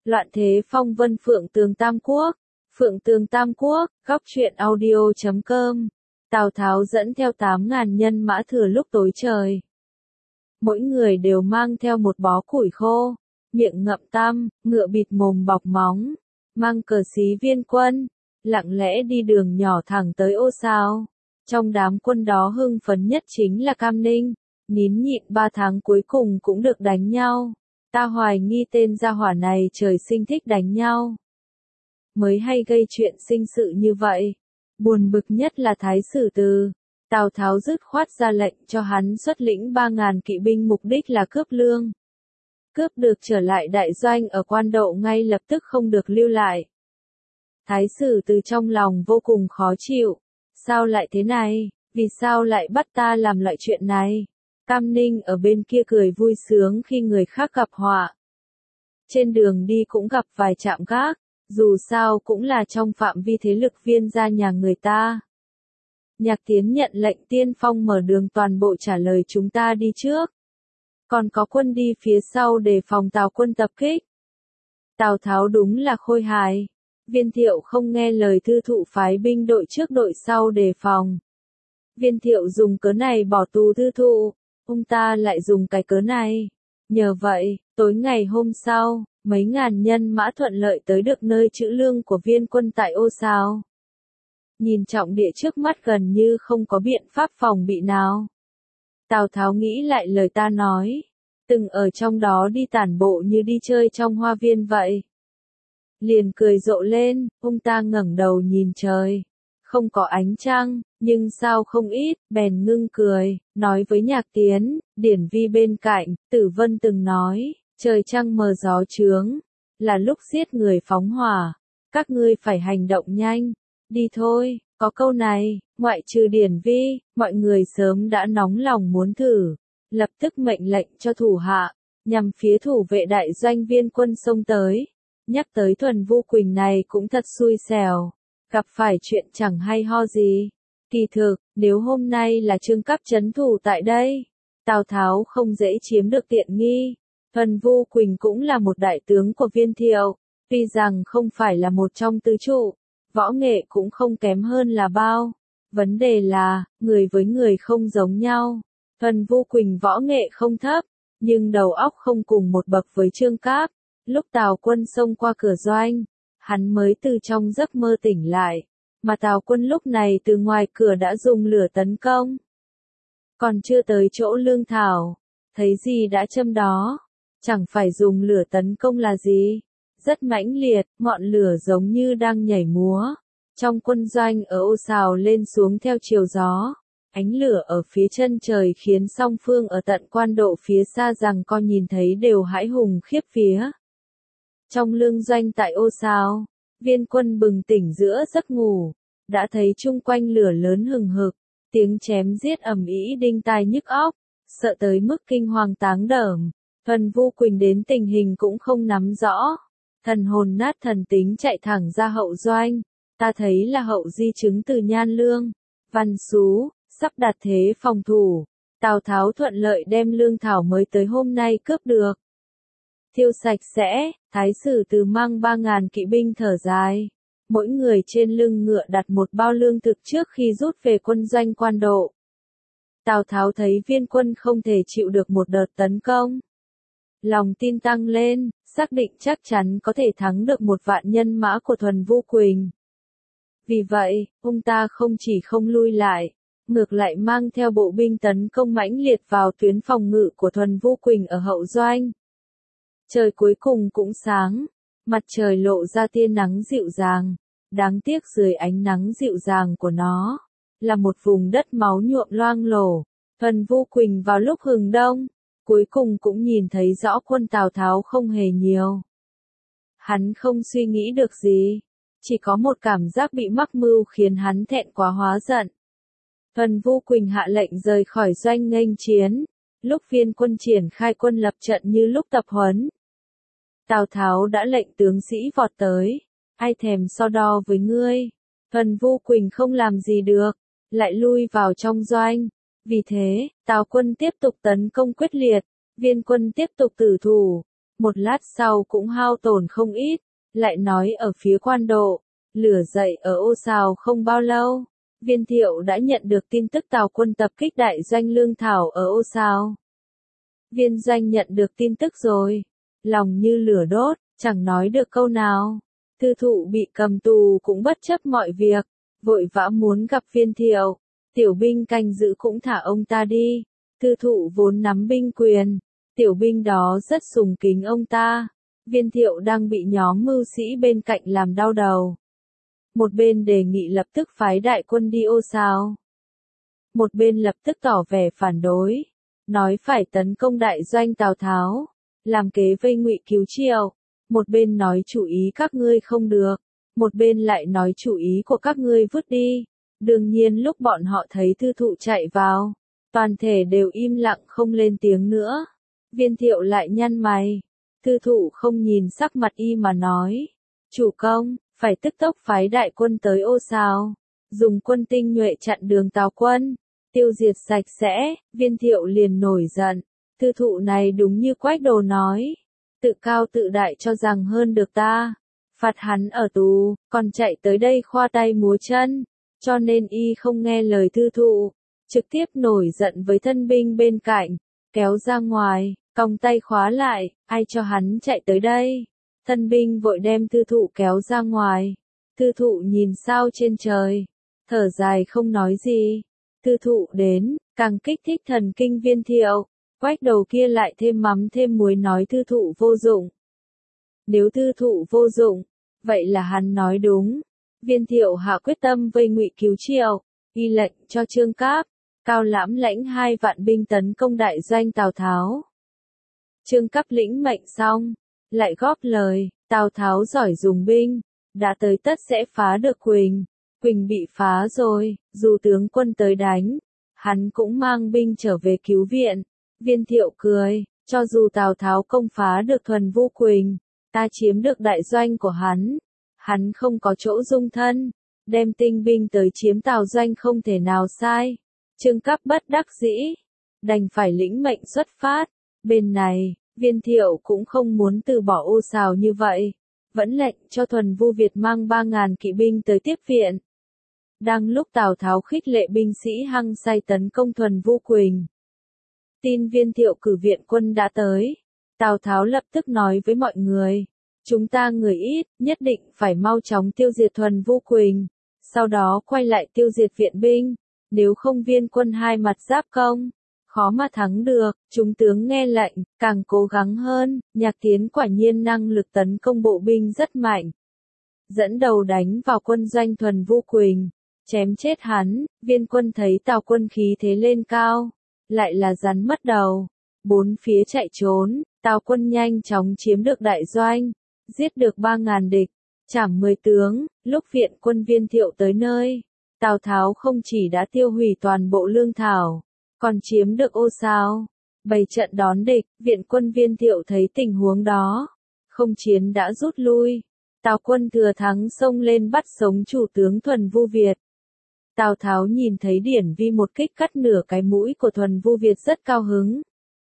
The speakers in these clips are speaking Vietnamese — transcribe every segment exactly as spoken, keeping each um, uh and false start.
Loạn thế phong vân Phượng Tường Tam Quốc. Phượng Tường Tam Quốc, góc truyện audio chấm com. Tào Tháo dẫn theo tám ngàn nhân mã thừa lúc tối trời. Mỗi người đều mang theo một bó củi khô, miệng ngậm tăm, ngựa bịt mồm bọc móng, mang cờ xí viên quân, lặng lẽ đi đường nhỏ thẳng tới Ô Sao. Trong đám quân đó hưng phấn nhất chính là Cam Ninh, nín nhịn ba tháng cuối cùng cũng được đánh nhau. Ta hoài nghi tên gia hỏa này trời sinh thích đánh nhau. Mới hay gây chuyện sinh sự như vậy. Buồn bực nhất là Thái Sử Từ. Tào Tháo dứt khoát ra lệnh cho hắn xuất lĩnh ba ngàn kỵ binh, mục đích là cướp lương. Cướp được trở lại đại doanh ở Quan Độ ngay lập tức, không được lưu lại. Thái Sử Từ trong lòng vô cùng khó chịu. Sao lại thế này? Vì sao lại bắt ta làm loại chuyện này? Cam Ninh ở bên kia cười vui sướng khi người khác gặp họa. Trên đường đi cũng gặp vài trạm gác, dù sao cũng là trong phạm vi thế lực Viên gia nhà người ta. Nhạc Tiến nhận lệnh tiên phong mở đường, toàn bộ trả lời chúng ta đi trước. Còn có quân đi phía sau để phòng Tào quân tập kích. Tào Tháo đúng là khôi hài. Viên Thiệu không nghe lời thư thụ phái binh đội trước đội sau đề phòng. Viên Thiệu dùng cớ này bỏ tù thư thụ, ông ta lại dùng cái cớ này. Nhờ vậy, tối ngày hôm sau, mấy ngàn nhân mã thuận lợi tới được nơi trữ lương của Viên quân tại Ô Sao. Nhìn trọng địa trước mắt gần như không có biện pháp phòng bị nào. Tào Tháo nghĩ lại lời ta nói, từng ở trong đó đi tản bộ như đi chơi trong hoa viên vậy. Liền cười rộ lên, ông ta ngẩng đầu nhìn trời. Không có ánh trăng, nhưng sao không ít, bèn ngưng cười, nói với Nhạc Tiến, Điển Vi bên cạnh, Tử Vân từng nói, trời trăng mờ gió trướng, là lúc giết người phóng hỏa, các ngươi phải hành động nhanh, đi thôi. Có câu này, ngoại trừ Điển Vi, mọi người sớm đã nóng lòng muốn thử, lập tức mệnh lệnh cho thủ hạ, nhằm phía thủ vệ đại doanh Viên quân xông tới. Nhắc tới Thuần Vu Quỳnh này cũng thật xui xẻo, gặp phải chuyện chẳng hay ho gì. Kỳ thực, nếu hôm nay là Trương Cáp trấn thủ tại đây, Tào Tháo không dễ chiếm được tiện nghi. Thuần Vu Quỳnh cũng là một đại tướng của Viên Thiệu, tuy rằng không phải là một trong tứ trụ, võ nghệ cũng không kém hơn là bao. Vấn đề là, người với người không giống nhau. Thuần Vu Quỳnh võ nghệ không thấp, nhưng đầu óc không cùng một bậc với Trương Cáp. Lúc Tào quân xông qua cửa doanh, hắn mới từ trong giấc mơ tỉnh lại, mà Tào quân lúc này từ ngoài cửa đã dùng lửa tấn công. Còn chưa tới chỗ lương thảo, thấy gì đã châm đó, chẳng phải dùng lửa tấn công là gì, rất mãnh liệt, ngọn lửa giống như đang nhảy múa. Trong quân doanh ở Ô Sao lên xuống theo chiều gió, ánh lửa ở phía chân trời khiến song phương ở tận Quan Độ phía xa rằng co nhìn thấy đều hãi hùng khiếp vía. Trong lương doanh tại Ô Sao, Viên quân bừng tỉnh giữa giấc ngủ, đã thấy chung quanh lửa lớn hừng hực, tiếng chém giết ầm ĩ đinh tai nhức óc, sợ tới mức kinh hoàng táng đởm. Thuần Vu Quỳnh đến tình hình cũng không nắm rõ, thần hồn nát thần tính chạy thẳng ra hậu doanh. Ta thấy là hậu di chứng từ Nhan Lương, Văn Xú, sắp đặt thế phòng thủ. Tào Tháo thuận lợi đem lương thảo mới tới hôm nay cướp được. Thiêu sạch sẽ, Thái Sử Từ mang ba ngàn kỵ binh thở dài. Mỗi người trên lưng ngựa đặt một bao lương thực trước khi rút về quân doanh Quan Độ. Tào Tháo thấy Viên quân không thể chịu được một đợt tấn công. Lòng tin tăng lên, xác định chắc chắn có thể thắng được một vạn nhân mã của Thuần Vu Quỳnh. Vì vậy, ông ta không chỉ không lui lại, ngược lại mang theo bộ binh tấn công mãnh liệt vào tuyến phòng ngự của Thuần Vu Quỳnh ở hậu doanh. Trời cuối cùng cũng sáng, mặt trời lộ ra tia nắng dịu dàng, đáng tiếc dưới ánh nắng dịu dàng của nó, là một vùng đất máu nhuộm loang lổ. Thuần Vu Quỳnh vào lúc hừng đông, cuối cùng cũng nhìn thấy rõ quân Tào Tháo không hề nhiều. Hắn không suy nghĩ được gì, chỉ có một cảm giác bị mắc mưu khiến hắn thẹn quá hóa giận. Thuần Vu Quỳnh hạ lệnh rời khỏi doanh nghênh chiến, lúc Viên quân triển khai quân lập trận như lúc tập huấn. Tào Tháo đã lệnh tướng sĩ vọt tới, ai thèm so đo với ngươi. Thuần Vu Quỳnh không làm gì được, lại lui vào trong doanh. Vì thế, Tào quân tiếp tục tấn công quyết liệt, Viên quân tiếp tục tử thủ. một lát sau cũng hao tổn không ít, lại nói ở phía Quan Độ, lửa dậy ở Ô Sào không bao lâu, Viên Thiệu đã nhận được tin tức Tào quân tập kích đại doanh Lương Thảo ở Ô Sào. Viên Doanh nhận được tin tức rồi, lòng như lửa đốt, chẳng nói được câu nào. Tư Thụ bị cầm tù cũng bất chấp mọi việc, vội vã muốn gặp Viên Thiệu. Tiểu binh canh giữ cũng thả ông ta đi. Tư Thụ vốn nắm binh quyền, tiểu binh đó rất sùng kính ông ta. Viên Thiệu đang bị nhóm mưu sĩ bên cạnh làm đau đầu. Một bên đề nghị lập tức phái đại quân đi Ô Sào. Một bên lập tức tỏ vẻ phản đối, nói phải tấn công đại doanh Tào Tháo, làm kế vây Ngụy cứu Triệu. Một bên nói chủ ý các ngươi không được, một bên lại nói chủ ý của các ngươi vứt đi. Đương nhiên lúc bọn họ thấy Tư Thụ chạy vào, toàn thể đều im lặng không lên tiếng nữa. Viên Thiệu lại nhăn mày. Tư Thụ không nhìn sắc mặt y mà nói, chủ công, phải tức tốc phái đại quân tới Ô Sào, dùng quân tinh nhuệ chặn đường Tào quân, tiêu diệt sạch sẽ. Viên Thiệu liền nổi giận. Tư Thụ này đúng như Quách Đồ nói, tự cao tự đại cho rằng hơn được ta, phạt hắn ở tù, còn chạy tới đây khoa tay múa chân, cho nên y không nghe lời Tư Thụ, trực tiếp nổi giận với thân binh bên cạnh, kéo ra ngoài, còng tay khóa lại, ai cho hắn chạy tới đây. Thân binh vội đem Tư Thụ kéo ra ngoài. Tư Thụ nhìn sao trên trời, thở dài không nói gì. Tư Thụ đến, càng kích thích thần kinh Viên Thiệu. Quách Đầu kia lại thêm mắm thêm muối nói Tư Thụ vô dụng. Nếu Tư Thụ vô dụng, vậy là hắn nói đúng. Viên Thiệu hạ quyết tâm vây Ngụy cứu Triệu, y lệnh cho Trương Cáp, Cao Lãm lãnh hai vạn binh tấn công đại doanh Tào Tháo. Trương Cáp lĩnh mệnh xong, lại góp lời, Tào Tháo giỏi dùng binh, đã tới tất sẽ phá được Quỳnh. Quỳnh bị phá rồi, dù tướng quân tới đánh, hắn cũng mang binh trở về cứu viện. Viên Thiệu cười, cho dù Tào Tháo công phá được Thuần Vu Quỳnh, ta chiếm được đại doanh của hắn, hắn không có chỗ dung thân, đem tinh binh tới chiếm Tào doanh không thể nào sai. Trương Cáp bất đắc dĩ, đành phải lĩnh mệnh xuất phát. Bên này, Viên Thiệu cũng không muốn từ bỏ Ô Sào như vậy, vẫn lệnh cho Thuần Vu Việt mang ba ngàn kỵ binh tới tiếp viện. Đang lúc Tào Tháo khích lệ binh sĩ hăng say tấn công Thuần Vu Quỳnh, tin Viên Thiệu cử viện quân đã tới. Tào Tháo lập tức nói với mọi người, chúng ta người ít, nhất định phải mau chóng tiêu diệt Thuần Vu Quỳnh, sau đó quay lại tiêu diệt viện binh, nếu không viên quân hai mặt giáp công, khó mà thắng được. Chúng tướng nghe lệnh, càng cố gắng hơn. Nhạc Tiến quả nhiên năng lực tấn công bộ binh rất mạnh, dẫn đầu đánh vào quân doanh Thuần Vu Quỳnh, chém chết hắn. Viên quân thấy Tào quân khí thế lên cao, lại là rắn mất đầu, bốn phía chạy trốn. Tào quân nhanh chóng chiếm được đại doanh, giết được ba ngàn địch, trảm mười tướng. Lúc viện quân Viên Thiệu tới nơi, Tào Tháo không chỉ đã tiêu hủy toàn bộ lương thảo, còn chiếm được Ô Sào, bày trận đón địch. Viện quân Viên Thiệu thấy tình huống đó, không chiến đã rút lui. Tào quân thừa thắng xông lên bắt sống chủ tướng Thuần Vu Việt. Tào Tháo nhìn thấy Điển Vi một kích cắt nửa cái mũi của Thuần Vu Việt rất cao hứng.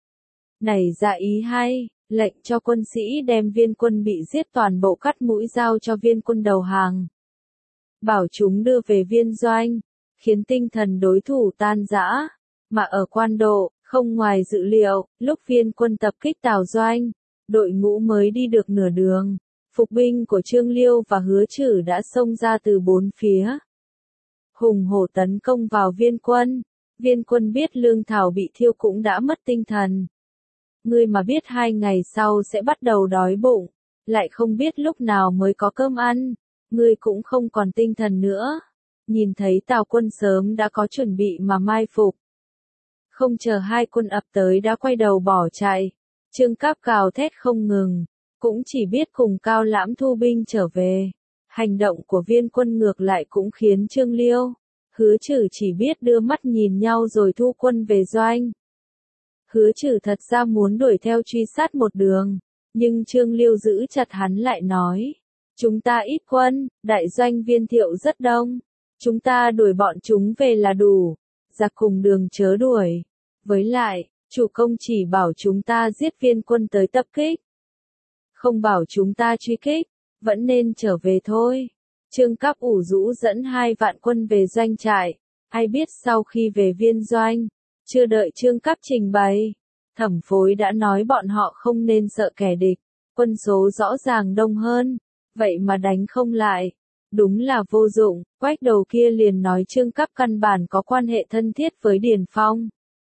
Nảy ra ý hay, lệnh cho quân sĩ đem viên quân bị giết toàn bộ cắt mũi giao cho viên quân đầu hàng. Bảo chúng đưa về viên doanh, khiến tinh thần đối thủ tan rã. Mà ở Quan Độ, không ngoài dự liệu, lúc viên quân tập kích Tào doanh, đội ngũ mới đi được nửa đường, phục binh của Trương Liêu và Hứa Trử đã xông ra từ bốn phía, hùng hổ tấn công vào viên quân. Viên quân biết lương thảo bị thiêu cũng đã mất tinh thần. Ngươi mà biết hai ngày sau sẽ bắt đầu đói bụng, lại không biết lúc nào mới có cơm ăn, ngươi cũng không còn tinh thần nữa. Nhìn thấy Tào quân sớm đã có chuẩn bị mà mai phục, không chờ hai quân ập tới đã quay đầu bỏ chạy. Trương Cáp gào thét không ngừng, cũng chỉ biết cùng Cao Lãm thu binh trở về. Hành động của viên quân ngược lại cũng khiến Trương Liêu, Hứa Trử chỉ biết đưa mắt nhìn nhau rồi thu quân về doanh. Hứa Trử thật ra muốn đuổi theo truy sát một đường, nhưng Trương Liêu giữ chặt hắn lại nói, chúng ta ít quân, đại doanh Viên Thiệu rất đông, chúng ta đuổi bọn chúng về là đủ, giặc cùng đường chớ đuổi. Với lại, chủ công chỉ bảo chúng ta giết viên quân tới tập kích. không bảo chúng ta truy kích, vẫn nên trở về thôi. Trương Cáp ủ rũ dẫn hai vạn quân về doanh trại, ai biết sau khi về viên doanh, chưa đợi Trương Cáp trình bày, Thẩm Phối đã nói bọn họ không nên sợ kẻ địch, quân số rõ ràng đông hơn, vậy mà đánh không lại. Đúng là vô dụng, Quách Đầu kia liền nói Trương Cáp căn bản có quan hệ thân thiết với Điền Phong.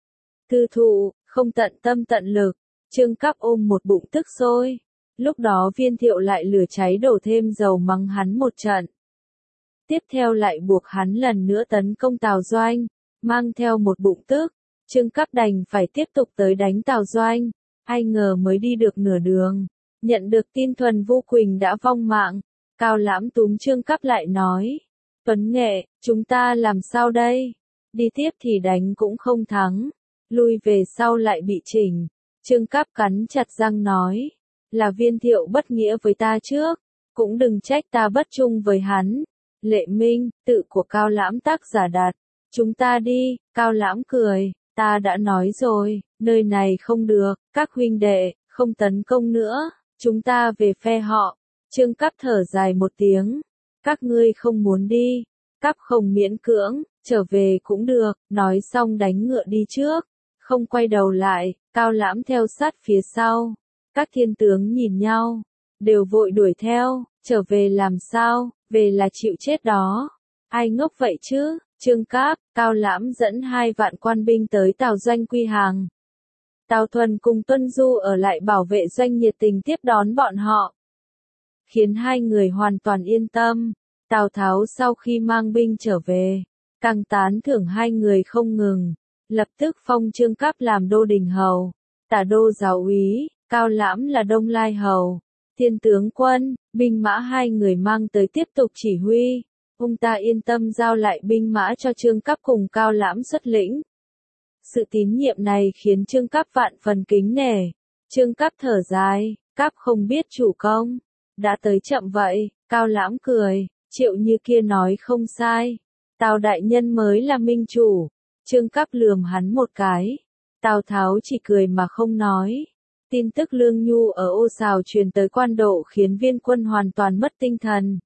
Tư thụ, không tận tâm tận lực, Trương Cáp ôm một bụng tức sôi. Lúc đó Viên Thiệu lại lửa cháy đổ thêm dầu mắng hắn một trận. Tiếp theo lại buộc hắn lần nữa tấn công Tào Doanh, mang theo một bụng tức, Trương Cáp đành phải tiếp tục tới đánh Tào Doanh, ai ngờ mới đi được nửa đường, nhận được tin Thuần Vu Quỳnh đã vong mạng, Cao Lãm túm Trương Cáp lại nói, Tuấn Nghệ, chúng ta làm sao đây? Đi tiếp thì đánh cũng không thắng, lui về sau lại bị chỉnh, Trương Cáp cắn chặt răng nói, là Viên Thiệu bất nghĩa với ta trước, cũng đừng trách ta bất trung với hắn. Lệ Minh, tự của Cao Lãm tác giả đặt, chúng ta đi, Cao Lãm cười, ta đã nói rồi, nơi này không được, các huynh đệ, không tấn công nữa, chúng ta về phe họ. Trương Cáp thở dài một tiếng, các ngươi không muốn đi, Cáp không miễn cưỡng, trở về cũng được, nói xong đánh ngựa đi trước, không quay đầu lại, Cao Lãm theo sát phía sau, các thiên tướng nhìn nhau, đều vội đuổi theo, trở về làm sao, về là chịu chết đó, ai ngốc vậy chứ, Trương Cáp, Cao Lãm dẫn hai vạn quan binh tới Tào Doanh quy hàng. Tào Thuần cùng Tuân Du ở lại bảo vệ doanh nhiệt tình tiếp đón bọn họ, khiến hai người hoàn toàn yên tâm. Tào Tháo sau khi mang binh trở về, càng tán thưởng hai người không ngừng, lập tức phong Trương Cáp làm đô đình hầu, tả đô giáo úy, Cao Lãm là Đông Lai hầu, thiên tướng quân, binh mã hai người mang tới tiếp tục chỉ huy, ông ta yên tâm giao lại binh mã cho Trương Cáp cùng Cao Lãm xuất lĩnh. Sự tín nhiệm này khiến Trương Cáp vạn phần kính nể. Trương Cáp thở dài, Cáp không biết chủ công, đã tới chậm vậy, Cao Lãm cười, Triệu Như kia nói không sai, Tào đại nhân mới là minh chủ. Trương Cáp lườm hắn một cái, Tào Tháo chỉ cười mà không nói. Tin tức Lương Nhu ở Ô Sào truyền tới quan độ khiến viên quân hoàn toàn mất tinh thần.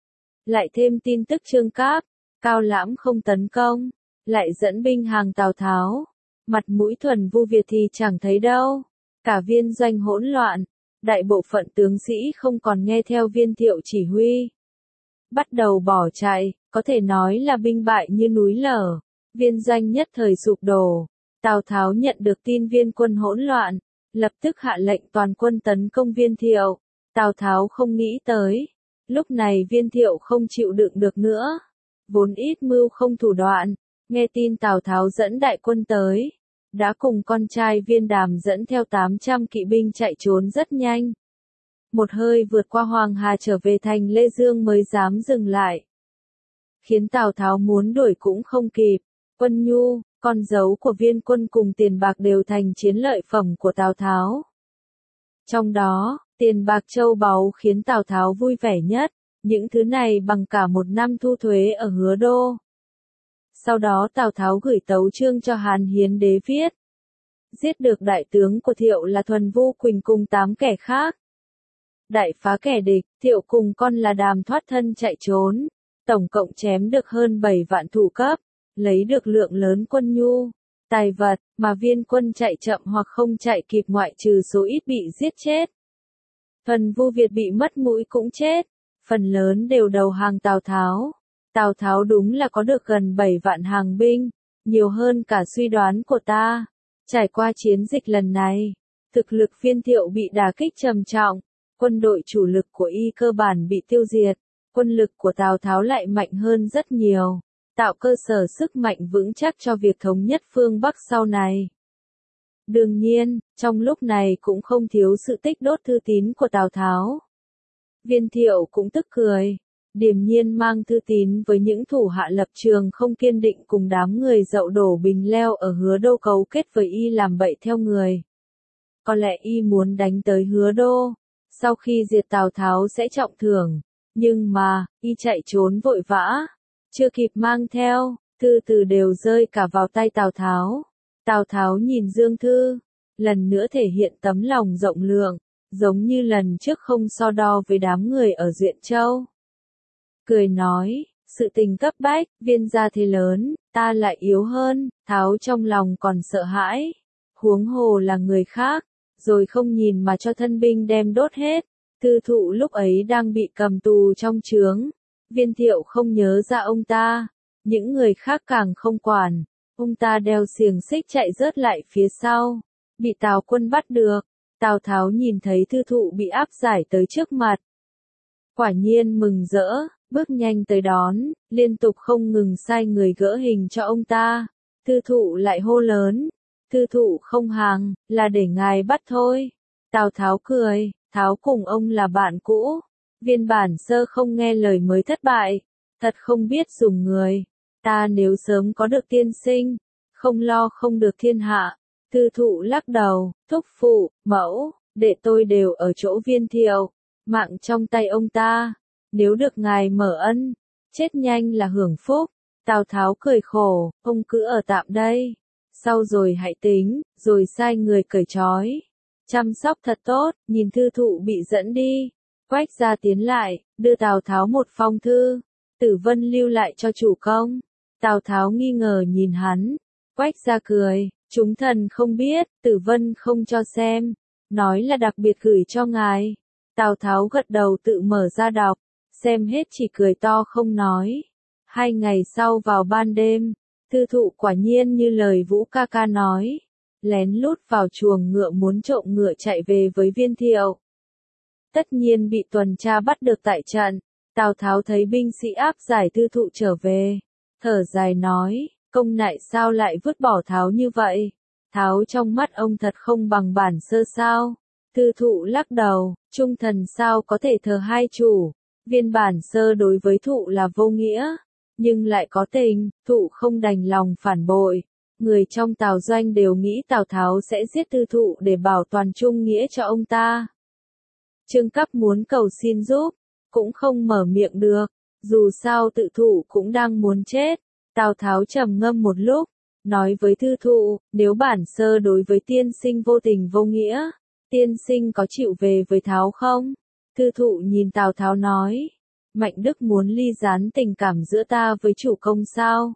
Lại thêm tin tức Trương Cáp, Cao Lãm không tấn công, lại dẫn binh hàng Tào Tháo. Mặt mũi Thuần Vu Việt thì chẳng thấy đâu. Cả viên doanh hỗn loạn, đại bộ phận tướng sĩ không còn nghe theo Viên Thiệu chỉ huy. Bắt đầu bỏ chạy, có thể nói là binh bại như núi lở. Viên doanh nhất thời sụp đổ. Tào Tháo nhận được tin viên quân hỗn loạn, lập tức hạ lệnh toàn quân tấn công Viên Thiệu. Tào Tháo không nghĩ tới, lúc này Viên Thiệu không chịu đựng được nữa, vốn ít mưu không thủ đoạn, nghe tin Tào Tháo dẫn đại quân tới, đã cùng con trai Viên Đàm dẫn theo tám trăm kỵ binh chạy trốn rất nhanh. Một hơi vượt qua Hoàng Hà trở về thành Lê Dương mới dám dừng lại, khiến Tào Tháo muốn đuổi cũng không kịp. Quân nhu, con dấu của viên quân cùng tiền bạc đều thành chiến lợi phẩm của Tào Tháo. Trong đó, tiền bạc châu báu khiến Tào Tháo vui vẻ nhất, những thứ này bằng cả một năm thu thuế ở Hứa Đô. Sau đó Tào Tháo gửi tấu chương cho Hàn Hiến Đế viết, giết được đại tướng của Thiệu là Thuần Vu Quỳnh cùng tám kẻ khác. Đại phá kẻ địch, Thiệu cùng con là Đàm thoát thân chạy trốn, tổng cộng chém được hơn bảy vạn thủ cấp, lấy được lượng lớn quân nhu, tài vật, mà viên quân chạy chậm hoặc không chạy kịp ngoại trừ số ít bị giết chết. Thuần Vu Việt bị mất mũi cũng chết, phần lớn đều đầu hàng Tào Tháo. Tào Tháo đúng là có được gần bảy vạn hàng binh, nhiều hơn cả suy đoán của ta. Trải qua chiến dịch lần này, thực lực Viên Thiệu bị đả kích trầm trọng, quân đội chủ lực của y cơ bản bị tiêu diệt, quân lực của Tào Tháo lại mạnh hơn rất nhiều, tạo cơ sở sức mạnh vững chắc cho việc thống nhất phương Bắc sau này. Đương nhiên, trong lúc này cũng không thiếu sự tích đốt thư tín của Tào Tháo. Viên Thiệu cũng tức cười, điềm nhiên mang thư tín với những thủ hạ lập trường không kiên định cùng đám người dậu đổ bình leo ở Hứa Đô cấu kết với y làm bậy theo người. Có lẽ y muốn đánh tới Hứa Đô, sau khi diệt Tào Tháo sẽ trọng thưởng, nhưng mà, y chạy trốn vội vã, chưa kịp mang theo, thư từ đều rơi cả vào tay Tào Tháo. Tào Tháo nhìn Dương Thư, lần nữa thể hiện tấm lòng rộng lượng, giống như lần trước không so đo với đám người ở Duyện Châu. Cười nói, sự tình cấp bách, Viên gia thế lớn, ta lại yếu hơn, Tháo trong lòng còn sợ hãi. Huống hồ là người khác, rồi không nhìn mà cho thân binh đem đốt hết. Tư thụ lúc ấy đang bị cầm tù trong trướng. Viên Thiệu không nhớ ra ông ta, những người khác càng không quản. Ông ta đeo xiềng xích chạy rớt lại phía sau, bị Tào Quân bắt được. Tào Tháo nhìn thấy Tư thụ bị áp giải tới trước mặt. Quả nhiên mừng rỡ, bước nhanh tới đón, liên tục không ngừng sai người gỡ hình cho ông ta. Tư thụ lại hô lớn, Tư thụ không hàng, là để ngài bắt thôi. Tào Tháo cười, Tháo cùng ông là bạn cũ. Viên bản sơ không nghe lời mới thất bại, thật không biết dùng người. Ta nếu sớm có được tiên sinh, không lo không được thiên hạ. Tư thụ lắc đầu, thúc phụ, mẫu, đệ tôi đều ở chỗ Viên Thiệu, mạng trong tay ông ta. Nếu được ngài mở ân, chết nhanh là hưởng phúc. Tào Tháo cười khổ, ông cứ ở tạm đây. Sau rồi hãy tính, rồi sai người cởi trói. Chăm sóc thật tốt, nhìn Tư thụ bị dẫn đi. Quách gia tiến lại, đưa Tào Tháo một phong thư. Tử Vân lưu lại cho chủ công. Tào Tháo nghi ngờ nhìn hắn. Quách gia cười, chúng thần không biết, Tử Vân không cho xem. Nói là đặc biệt gửi cho ngài. Tào Tháo gật đầu tự mở ra đọc. Xem hết chỉ cười to không nói. Hai ngày sau vào ban đêm, Tư thụ quả nhiên như lời Vũ ca ca nói. Lén lút vào chuồng ngựa muốn trộm ngựa chạy về với Viên Thiệu. Tất nhiên bị tuần tra bắt được tại trận. Tào Tháo thấy binh sĩ áp giải Tư thụ trở về. Thở dài nói, công nại sao lại vứt bỏ Tháo như vậy? Tháo trong mắt ông thật không bằng bản sơ sao? Tư thụ lắc đầu, trung thần sao có thể thờ hai chủ? Viên bản sơ đối với thụ là vô nghĩa, nhưng lại có tình, thụ không đành lòng phản bội. Người trong Tào doanh đều nghĩ Tào Tháo sẽ giết Tư thụ để bảo toàn trung nghĩa cho ông ta. Trương Cấp muốn cầu xin giúp, cũng không mở miệng được, dù sao tự thụ cũng đang muốn chết. Tào Tháo trầm ngâm một lúc, nói với Tư thụ, nếu bản sơ đối với tiên sinh vô tình vô nghĩa, tiên sinh có chịu về với Tháo không? Tư thụ nhìn Tào Tháo nói, Mạnh Đức muốn ly gián tình cảm giữa ta với chủ công sao?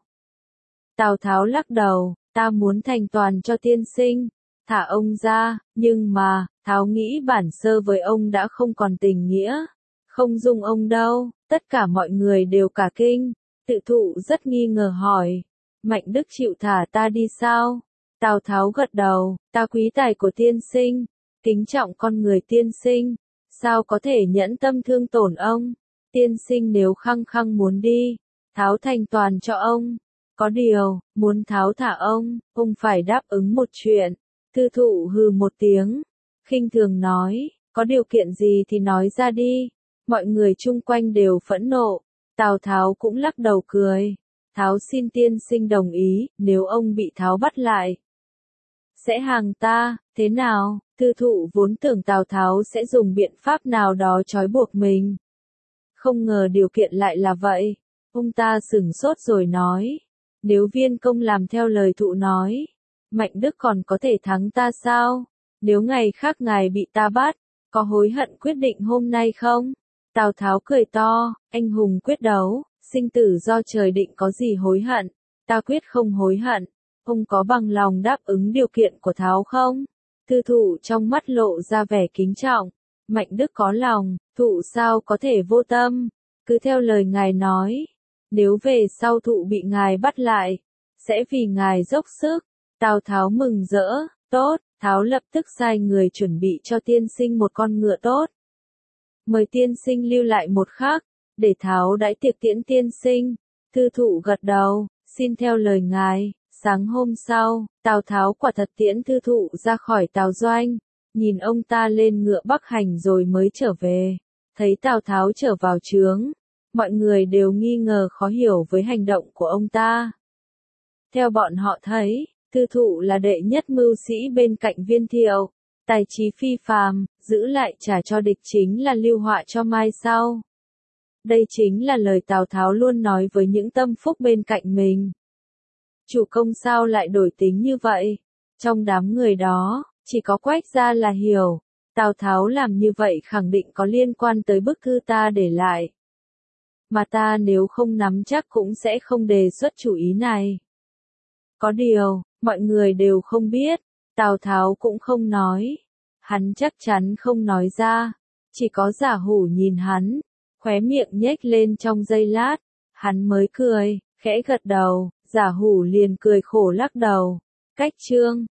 Tào Tháo lắc đầu, ta muốn thành toàn cho tiên sinh, thả ông ra, nhưng mà, Tháo nghĩ bản sơ với ông đã không còn tình nghĩa, không dung ông đâu. Tất cả mọi người đều cả kinh. Tự thụ rất nghi ngờ hỏi, Mạnh Đức chịu thả ta đi sao? Tào Tháo gật đầu, ta quý tài của tiên sinh, kính trọng con người tiên sinh, sao có thể nhẫn tâm thương tổn ông? Tiên sinh nếu khăng khăng muốn đi, Tháo thành toàn cho ông. Có điều, muốn Tháo thả ông, ông phải đáp ứng một chuyện. Tư thụ hừ một tiếng, khinh thường nói, có điều kiện gì thì nói ra đi. Mọi người chung quanh đều phẫn nộ. Tào Tháo cũng lắc đầu cười. Tháo xin tiên sinh đồng ý, nếu ông bị Tháo bắt lại, sẽ hàng ta, thế nào? Tư thụ vốn tưởng Tào Tháo sẽ dùng biện pháp nào đó trói buộc mình. Không ngờ điều kiện lại là vậy. Ông ta sửng sốt rồi nói, nếu Viên công làm theo lời thụ nói, Mạnh Đức còn có thể thắng ta sao? Nếu ngày khác ngài bị ta bắt, có hối hận quyết định hôm nay không? Tào Tháo cười to, anh hùng quyết đấu, sinh tử do trời định, có gì hối hận? Ta quyết không hối hận. Ông có bằng lòng đáp ứng điều kiện của Tháo không? Tư thụ trong mắt lộ ra vẻ kính trọng. Mạnh Đức có lòng, thụ sao có thể vô tâm? Cứ theo lời ngài nói. Nếu về sau thụ bị ngài bắt lại, sẽ vì ngài dốc sức. Tào Tháo mừng rỡ, tốt. Tháo lập tức sai người chuẩn bị cho tiên sinh một con ngựa tốt. Mời tiên sinh lưu lại một khắc, để Tháo đãi tiệc tiễn tiên sinh. Tư thụ gật đầu, xin theo lời ngài. Sáng hôm sau, Tào Tháo quả thật tiễn Tư thụ ra khỏi Tào doanh, nhìn ông ta lên ngựa bắc hành rồi mới trở về. Thấy Tào Tháo trở vào trướng, mọi người đều nghi ngờ khó hiểu với hành động của ông ta. Theo bọn họ thấy, Tư thụ là đệ nhất mưu sĩ bên cạnh Viên Thiệu, tài trí phi phàm, giữ lại trả cho địch chính là lưu họa cho mai sau. Đây chính là lời Tào Tháo luôn nói với những tâm phúc bên cạnh mình. Chủ công sao lại đổi tính như vậy? Trong đám người đó, chỉ có Quách gia là hiểu. Tào Tháo làm như vậy khẳng định có liên quan tới bức thư ta để lại. Mà ta nếu không nắm chắc cũng sẽ không đề xuất chủ ý này. Có điều, mọi người đều không biết, Tào Tháo cũng không nói. Hắn chắc chắn không nói ra, chỉ có Giả Hủ nhìn hắn, khóe miệng nhếch lên trong giây lát, hắn mới cười, khẽ gật đầu, Giả Hủ liền cười khổ lắc đầu. Cách chương